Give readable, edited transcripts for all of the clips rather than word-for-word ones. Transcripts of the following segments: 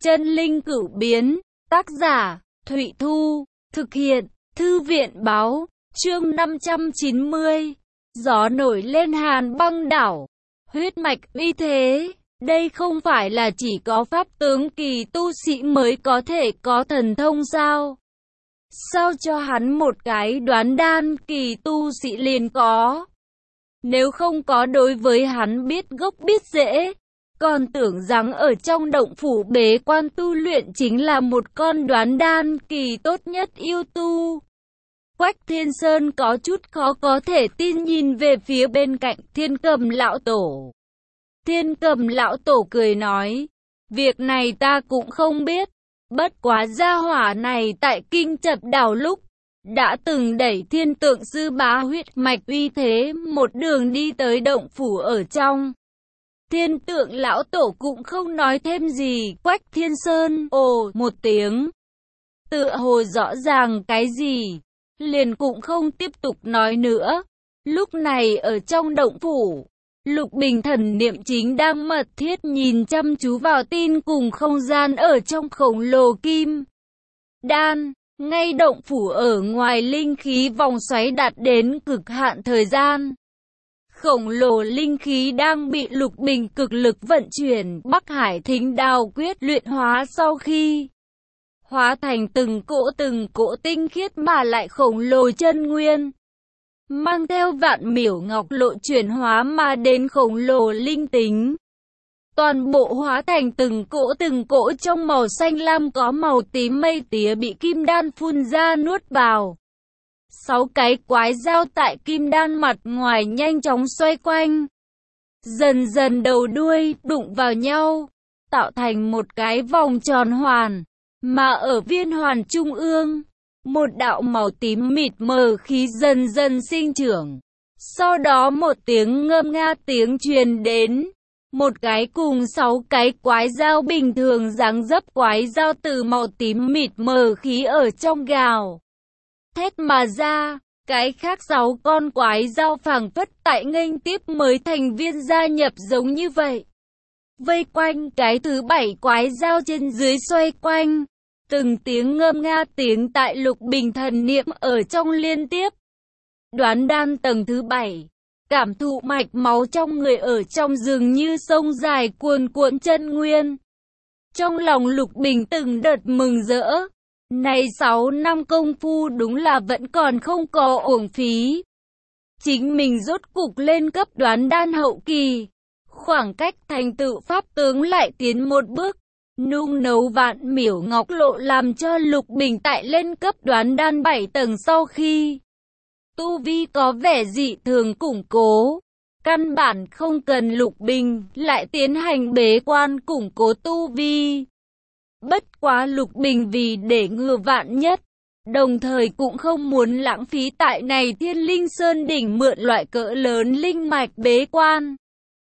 Chân linh cửu biến, tác giả, Thụy Thu, thực hiện, Thư viện báo, chương 590, gió nổi lên Hàn Băng đảo, huyết mạch uy thế, đây không phải là chỉ có pháp tướng kỳ tu sĩ mới có thể có thần thông sao? Sao cho hắn một cái đoán đan kỳ tu sĩ liền có? Nếu không có đối với hắn biết gốc biết rễ, còn tưởng rằng ở trong động phủ bế quan tu luyện chính là một con đoán đan kỳ tốt nhất yêu tu. Quách Thiên Sơn có chút khó có thể tin nhìn về phía bên cạnh Thiên Cầm lão tổ. Thiên Cầm lão tổ cười nói, việc này ta cũng không biết, bất quá gia hỏa này tại Kinh Chập đảo lúc đã từng đẩy Thiên Tượng sư bá huyết mạch uy thế một đường đi tới động phủ ở trong. Thiên Tượng lão tổ cũng không nói thêm gì, Quách Thiên Sơn ồ một tiếng, tựa hồ rõ ràng cái gì, liền cũng không tiếp tục nói nữa. Lúc này ở trong động phủ, Lục Bình thần niệm chính đang mật thiết nhìn chăm chú vào tin cùng không gian ở trong khổng lồ kim đan. Ngay động phủ ở ngoài linh khí vòng xoáy đạt đến cực hạn thời gian. Khổng lồ linh khí đang bị Lục Bình cực lực vận chuyển, Bắc Hải Thính Đao quyết luyện hóa sau khi hóa thành từng cỗ tinh khiết mà lại khổng lồ chân nguyên, mang theo vạn miểu ngọc lộ chuyển hóa mà đến khổng lồ linh tính. Toàn bộ hóa thành từng cỗ trong màu xanh lam có màu tím mây tía bị kim đan phun ra nuốt vào. 6 cái quái dao tại kim đan mặt ngoài nhanh chóng xoay quanh, dần dần đầu đuôi đụng vào nhau, tạo thành một cái vòng tròn hoàn, mà ở viên hoàn trung ương, một đạo màu tím mịt mờ khí dần dần sinh trưởng. Sau đó một tiếng ngâm nga tiếng truyền đến, một cái cùng 6 cái quái dao bình thường dáng dấp quái dao từ màu tím mịt mờ khí ở trong gào thét mà ra. Cái khác 6 con quái dao phảng phất tại nghênh tiếp mới thành viên gia nhập giống như vậy, vây quanh cái thứ 7 quái dao trên dưới xoay quanh. Từng tiếng ngâm nga tiếng tại Lục Bình thần niệm ở trong liên tiếp. Đoán đan tầng thứ 7, cảm thụ mạch máu trong người ở trong rừng như sông dài cuồn cuộn chân nguyên. Trong lòng Lục Bình từng đợt mừng rỡ. Này 6 năm công phu đúng là vẫn còn không có uổng phí. Chính mình rốt cục lên cấp đoán đan hậu kỳ. Khoảng cách thành tựu pháp tướng lại tiến một bước. Nung nấu vạn miểu ngọc lộ làm cho Lục Bình tại lên cấp đoán đan 7 tầng sau khi tu vi có vẻ dị thường củng cố. Căn bản không cần Lục Bình lại tiến hành bế quan củng cố tu vi. Bất quá Lục Bình vì để ngừa vạn nhất, đồng thời cũng không muốn lãng phí tại này Thiên Linh Sơn đỉnh mượn loại cỡ lớn linh mạch bế quan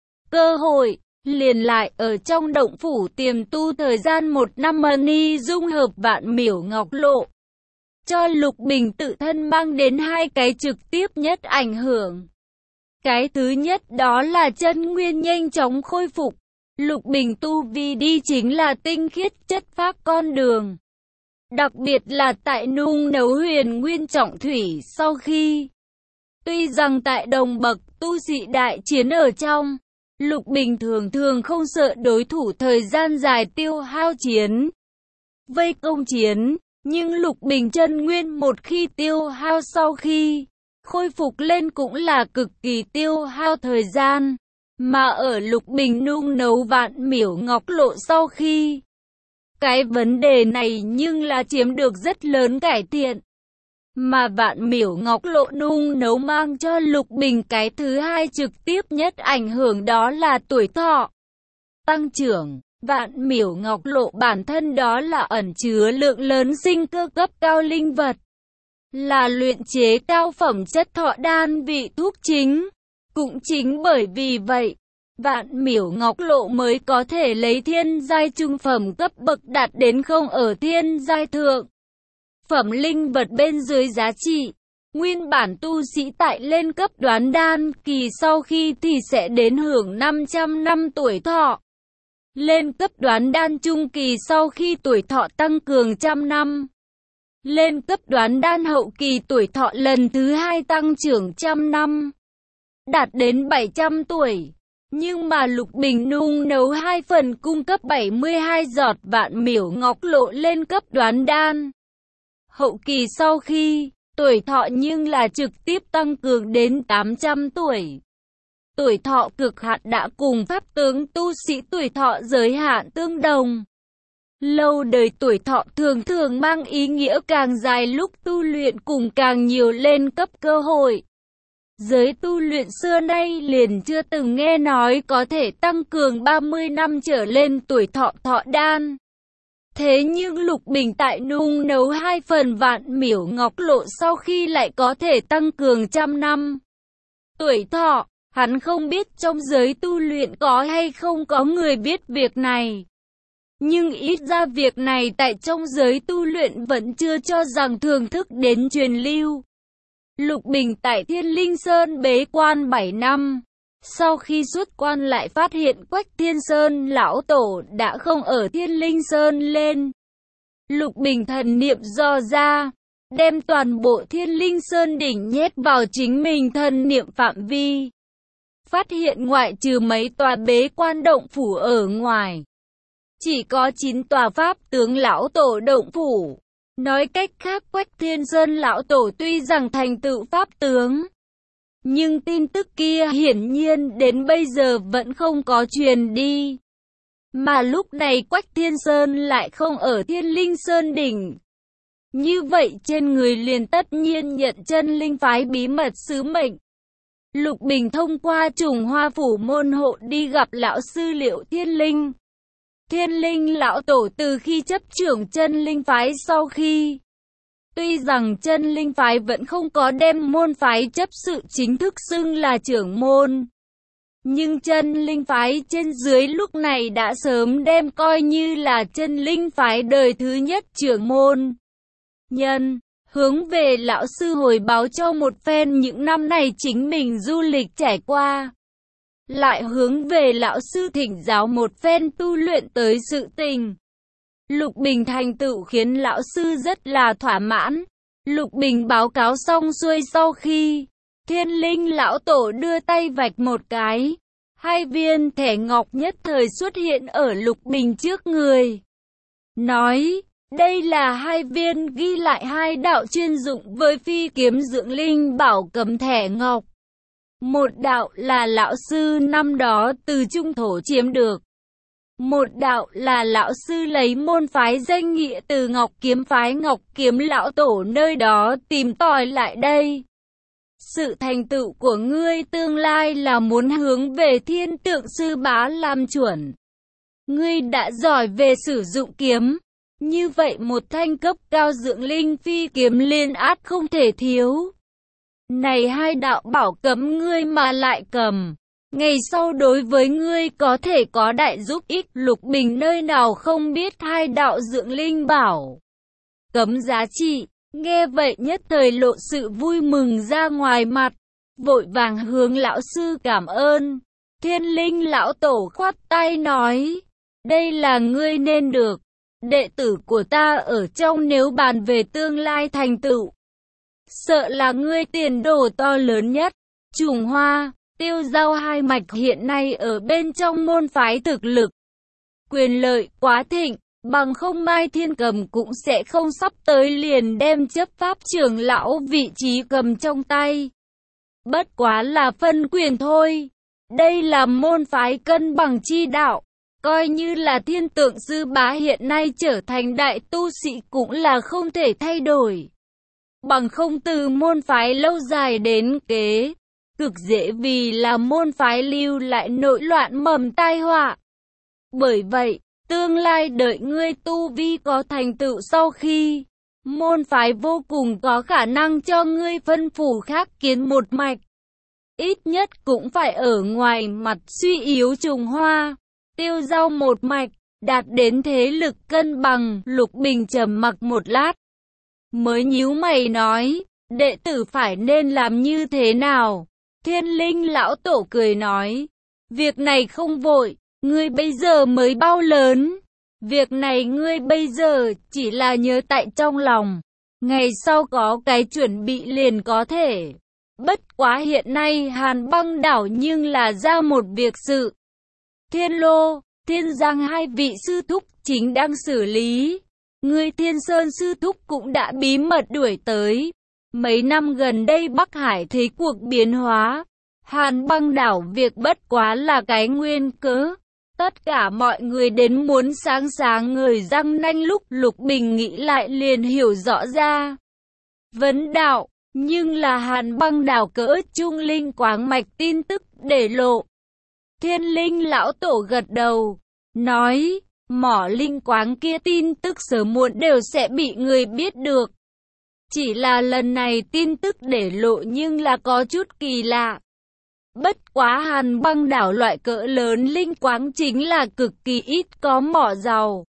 cơ hội, liền lại ở trong động phủ tiềm tu thời gian 1 năm mani dung hợp vạn miểu ngọc lộ, cho Lục Bình tự thân mang đến 2 cái trực tiếp nhất ảnh hưởng. Cái thứ nhất đó là chân nguyên nhanh chóng khôi phục. Lục Bình tu vi đi chính là tinh khiết chất phác con đường. Đặc biệt là tại nung nấu huyền nguyên trọng thủy sau khi. Tuy rằng tại đồng bậc tu sĩ đại chiến ở trong, Lục Bình thường không sợ đối thủ thời gian dài tiêu hao chiến, vây công chiến, nhưng Lục Bình chân nguyên một khi tiêu hao sau khi khôi phục lên cũng là cực kỳ tiêu hao thời gian. Mà ở Lục Bình nung nấu vạn miểu ngọc lộ sau khi, cái vấn đề này nhưng là chiếm được rất lớn cải thiện. Mà vạn miểu ngọc lộ nung nấu mang cho Lục Bình cái thứ hai trực tiếp nhất ảnh hưởng đó là tuổi thọ tăng trưởng. Vạn miểu ngọc lộ bản thân đó là ẩn chứa lượng lớn sinh cơ cấp cao linh vật, là luyện chế cao phẩm chất thọ đan vị thuốc chính. Cũng chính bởi vì vậy, vạn miểu ngọc lộ mới có thể lấy thiên giai trung phẩm cấp bậc đạt đến không ở thiên giai thượng phẩm linh vật bên dưới giá trị. Nguyên bản tu sĩ tại lên cấp đoán đan kỳ sau khi thì sẽ đến hưởng 500 năm tuổi thọ. Lên cấp đoán đan trung kỳ sau khi tuổi thọ tăng cường trăm năm. Lên cấp đoán đan hậu kỳ tuổi thọ lần thứ 2 tăng trưởng trăm năm. Đạt đến 700 tuổi. Nhưng mà Lục Bình nung nấu 2 phần cung cấp 72 giọt vạn miểu ngọc lộ lên cấp đoán đan hậu kỳ sau khi tuổi thọ nhưng là trực tiếp tăng cường đến 800 tuổi. Tuổi thọ cực hạn đã cùng pháp tướng tu sĩ tuổi thọ giới hạn tương đồng. Lâu đời tuổi thọ thường thường mang ý nghĩa càng dài lúc tu luyện cùng càng nhiều lên cấp cơ hội. Giới tu luyện xưa nay liền chưa từng nghe nói có thể tăng cường 30 năm trở lên tuổi thọ thọ đan. Thế nhưng Lục Bình tại nung nấu 2 phần vạn miểu ngọc lộ sau khi lại có thể tăng cường trăm năm tuổi thọ. Hắn không biết trong giới tu luyện có hay không có người biết việc này. Nhưng ít ra việc này tại trong giới tu luyện vẫn chưa cho rằng thường thức đến truyền lưu. Lục Bình tại Thiên Linh Sơn bế quan 7 năm. Sau khi xuất quan lại phát hiện Quách Thiên Sơn lão tổ đã không ở Thiên Linh Sơn lên. Lục Bình thần niệm dò ra, đem toàn bộ Thiên Linh Sơn đỉnh nhét vào chính mình thần niệm phạm vi. Phát hiện ngoại trừ mấy tòa bế quan động phủ ở ngoài, chỉ có 9 tòa pháp tướng lão tổ động phủ. Nói cách khác Quách Thiên Sơn lão tổ tuy rằng thành tựu pháp tướng, nhưng tin tức kia hiển nhiên đến bây giờ vẫn không có truyền đi. Mà lúc này Quách Thiên Sơn lại không ở Thiên Linh Sơn đỉnh. Như vậy trên người liền tất nhiên nhận chân linh phái bí mật sứ mệnh. Lục Bình thông qua Trùng Hoa Phủ môn hộ đi gặp lão sư Liệu Thiên Linh. Thiên Linh lão tổ từ khi chấp trưởng chân linh phái sau khi, tuy rằng chân linh phái vẫn không có đem môn phái chấp sự chính thức xưng là trưởng môn, nhưng chân linh phái trên dưới lúc này đã sớm đem coi như là chân linh phái đời thứ nhất trưởng môn nhân. Hướng về lão sư hồi báo cho một phen những năm này chính mình du lịch trải qua. Lại hướng về lão sư thỉnh giáo một phen tu luyện tới sự tình. Lục Bình thành tựu khiến lão sư rất là thỏa mãn. Lục Bình báo cáo xong xuôi sau khi, Thiên Linh lão tổ đưa tay vạch một cái. 2 viên thẻ ngọc nhất thời xuất hiện ở Lục Bình trước người. Nói, đây là 2 viên ghi lại 2 đạo chuyên dụng với phi kiếm dưỡng linh bảo cấm thẻ ngọc. Một đạo là lão sư năm đó từ Trung Thổ chiếm được. Một đạo là lão sư lấy môn phái danh nghĩa từ Ngọc Kiếm phái Ngọc Kiếm lão tổ nơi đó tìm tòi lại đây. Sự thành tựu của ngươi tương lai là muốn hướng về Thiên Tượng Sư Bá làm chuẩn. Ngươi đã giỏi về sử dụng kiếm. Như vậy một thanh cấp cao dưỡng linh phi kiếm liên át không thể thiếu. Này 2 đạo bảo cấm ngươi mà lại cầm, ngày sau đối với ngươi có thể có đại giúp ích. Lục Bình nơi nào không biết 2 đạo dưỡng linh bảo cấm giá trị, nghe vậy nhất thời lộ sự vui mừng ra ngoài mặt, vội vàng hướng lão sư cảm ơn. Thiên Linh lão tổ khoát tay nói, đây là ngươi nên được. Đệ tử của ta ở trong nếu bàn về tương lai thành tựu, sợ là ngươi tiền đồ to lớn nhất. Trùng Hoa, Tiêu Giao 2 mạch hiện nay ở bên trong môn phái thực lực, quyền lợi quá thịnh, bằng không Mai Thiên Cầm cũng sẽ không sắp tới liền đem chấp pháp trưởng lão vị trí cầm trong tay. Bất quá là phân quyền thôi. Đây là môn phái cân bằng chi đạo. Coi như là Thiên Tượng Sư Bá hiện nay trở thành đại tu sĩ cũng là không thể thay đổi. Bằng không từ môn phái lâu dài đến kế, cực dễ vì là môn phái lưu lại nội loạn mầm tai họa. Bởi vậy, tương lai đợi ngươi tu vi có thành tựu sau khi, môn phái vô cùng có khả năng cho ngươi phân phủ khác kiến một mạch. Ít nhất cũng phải ở ngoài mặt suy yếu Trùng Hoa, Tiêu Giao một mạch, đạt đến thế lực cân bằng. Lục Bình trầm mặc một lát, mới nhíu mày nói, đệ tử phải nên làm như thế nào? Thiên Linh lão tổ cười nói, việc này không vội, ngươi bây giờ mới bao lớn. Việc này ngươi bây giờ chỉ là nhớ tại trong lòng. Ngày sau có cái chuẩn bị liền có thể. Bất quá hiện nay Hàn Băng đảo nhưng là ra một việc sự. Thiên Lô, Thiên Giang hai vị sư thúc chính đang xử lý. Ngươi Thiên Sơn sư thúc cũng đã bí mật đuổi tới. Mấy năm gần đây Bắc Hải thấy cuộc biến hóa. Hàn Băng đảo việc bất quá là cái nguyên cớ. Tất cả mọi người đến muốn sáng người răng nanh, lúc Lục Bình nghĩ lại liền hiểu rõ ra. Vấn đạo, nhưng là Hàn Băng đảo cỡ trung linh quáng mạch tin tức để lộ. Thiên Linh lão tổ gật đầu, nói, mỏ linh quáng kia tin tức sớm muộn đều sẽ bị người biết được. Chỉ là lần này tin tức để lộ nhưng là có chút kỳ lạ. Bất quá Hàn Băng đảo loại cỡ lớn linh quáng chính là cực kỳ ít có mỏ giàu.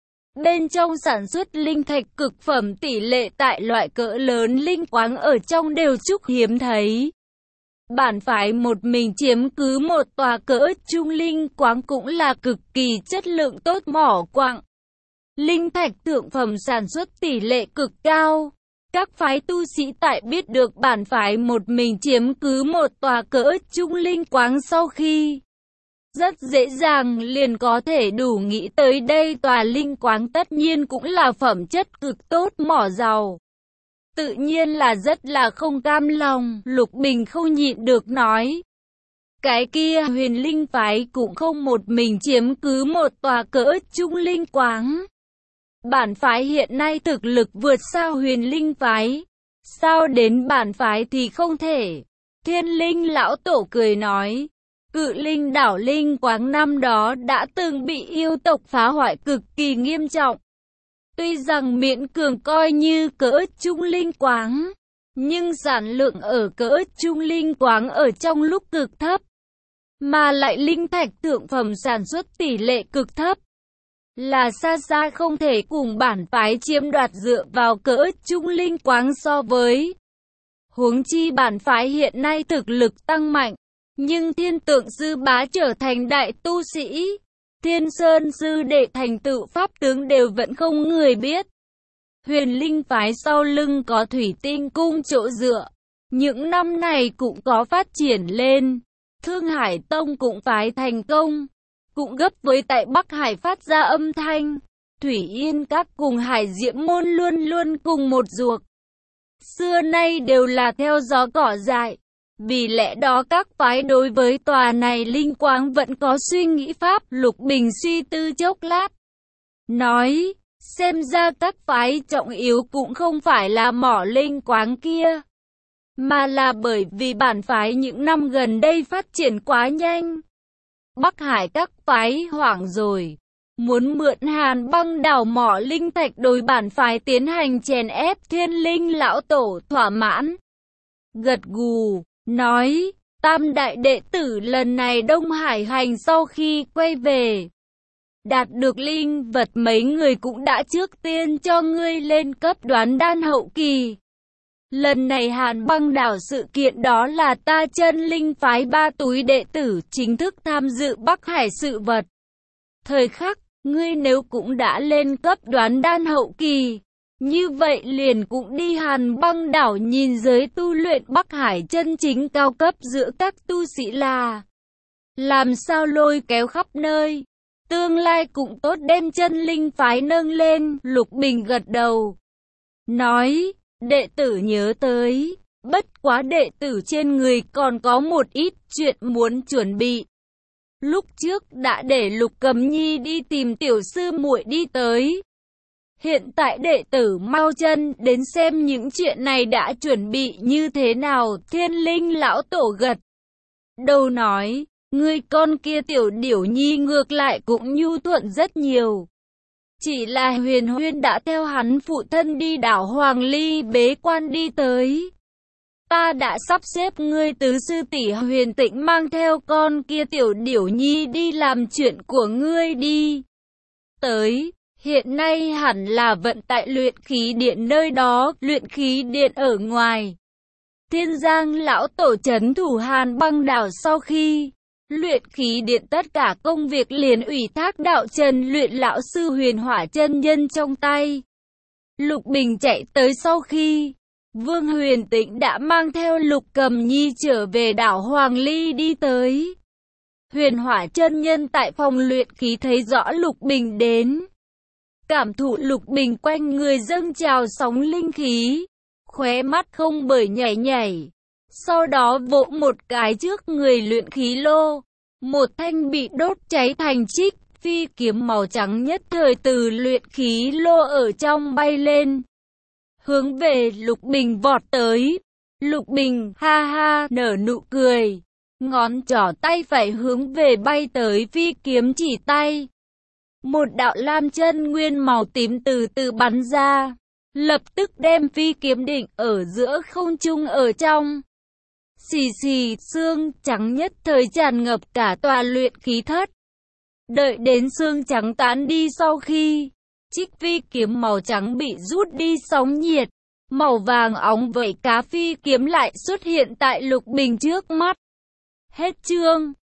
Bên trong sản xuất linh thạch cực phẩm tỷ lệ tại loại cỡ lớn linh quáng ở trong đều trúc hiếm thấy. Bản phái một mình chiếm cứ một tòa cỡ trung linh quáng cũng là cực kỳ chất lượng tốt mỏ quặng. Linh thạch thượng phẩm sản xuất tỷ lệ cực cao. Các phái tu sĩ tại biết được bản phái một mình chiếm cứ một tòa cỡ trung linh quáng sau khi rất dễ dàng liền có thể đủ nghĩ tới đây tòa linh quáng tất nhiên cũng là phẩm chất cực tốt mỏ giàu. Tự nhiên là rất là không cam lòng, Lục Bình không nhịn được nói. Cái kia Huyền Linh phái cũng không một mình chiếm cứ một tòa cỡ trung linh quáng. Bản phái hiện nay thực lực vượt xa Huyền Linh phái. Sao đến bản phái thì không thể? Thiên Linh lão tổ cười nói. Cự linh đảo linh quáng năm đó đã từng bị yêu tộc phá hoại cực kỳ nghiêm trọng. Tuy rằng miễn cường coi như cỡ trung linh quáng, nhưng sản lượng ở cỡ trung linh quáng ở trong lúc cực thấp, mà lại linh thạch thượng phẩm sản xuất tỷ lệ cực thấp, là xa xa không thể cùng bản phái chiếm đoạt dựa vào cỡ trung linh quáng so với. Huống chi bản phái hiện nay thực lực tăng mạnh, nhưng Thiên Tượng sư bá trở thành đại tu sĩ, Thiên Sơn sư đệ thành tựu pháp tướng đều vẫn không người biết. Huyền Linh phái sau lưng có Thủy Tinh cung chỗ dựa, những năm này cũng có phát triển lên. Thương Hải Tông cũng phái thành công, cũng gấp với tại Bắc Hải phát ra âm thanh. Thủy Yên Các cùng Hải Diễm môn luôn luôn cùng một ruột, xưa nay đều là theo gió cỏ dại. Vì lẽ đó các phái đối với tòa này linh quáng vẫn có suy nghĩ pháp. Lục Bình suy tư chốc lát, nói, xem ra các phái trọng yếu cũng không phải là mỏ linh quáng kia, mà là bởi vì bản phái những năm gần đây phát triển quá nhanh. Bắc Hải các phái hoảng rồi, muốn mượn Hàn Băng đảo mỏ linh thạch đối bản phái tiến hành chèn ép. Thiên Linh lão tổ thỏa mãn, gật gù, nói, tam đại đệ tử lần này Đông Hải hành sau khi quay về, đạt được linh vật mấy người cũng đã trước tiên cho ngươi lên cấp đoán đan hậu kỳ. Lần này Hàn Băng đảo sự kiện đó là ta chân linh phái 3 túi đệ tử chính thức tham dự Bắc Hải sự vật. Thời khắc, ngươi nếu cũng đã lên cấp đoán đan hậu kỳ, như vậy liền cũng đi Hàn Băng đảo nhìn giới tu luyện Bắc Hải chân chính cao cấp giữa các tu sĩ là làm sao lôi kéo khắp nơi. Tương lai cũng tốt đem chân linh phái nâng lên. Lục Bình gật đầu, nói, đệ tử nhớ tới, bất quá đệ tử trên người còn có một ít chuyện muốn chuẩn bị. Lúc trước đã để Lục Cầm Nhi đi tìm tiểu sư muội đi tới. Hiện tại đệ tử mau chân đến xem những chuyện này đã chuẩn bị như thế nào. Thiên Linh lão tổ gật đầu nói, người con kia tiểu điểu nhi ngược lại cũng nhu thuận rất nhiều. Chỉ là Huyền Huyên đã theo hắn phụ thân đi đảo Hoàng Ly bế quan đi tới. Ta đã sắp xếp ngươi tứ sư tỷ Huyền Tĩnh mang theo con kia tiểu điểu nhi đi làm chuyện của ngươi đi. Tới, hiện nay hẳn là vận tại luyện khí điện nơi đó, luyện khí điện ở ngoài. Thiên Giang lão tổ trấn thủ Hàn Băng đảo sau khi Luyện khí điện tất cả công việc liền ủy thác đạo trần luyện lão sư Huyền Hỏa chân nhân trong tay. Lục Bình chạy tới sau khi Vương Huyền Tĩnh đã mang theo Lục Cầm Nhi trở về đảo Hoàng Ly đi tới. Huyền Hỏa chân nhân tại phòng luyện khí thấy rõ Lục Bình đến. Cảm thụ Lục Bình quanh người dâng trào sóng linh khí, khóe mắt không bởi nhảy nhảy. Sau đó vỗ một cái trước người luyện khí lô, một thanh bị đốt cháy thành trích, phi kiếm màu trắng nhất thời từ luyện khí lô ở trong bay lên, hướng về Lục Bình vọt tới. Lục Bình ha ha nở nụ cười, ngón trỏ tay phải hướng về bay tới phi kiếm chỉ tay. Một đạo lam chân nguyên màu tím từ từ bắn ra, lập tức đem phi kiếm định ở giữa không trung ở trong. Xì xì, xương trắng nhất thời tràn ngập cả tòa luyện khí thất. Đợi đến xương trắng tán đi sau khi trích phi kiếm màu trắng bị rút đi sóng nhiệt, màu vàng óng vậy cá phi kiếm lại xuất hiện tại Lục Bình trước mắt. Hết chương.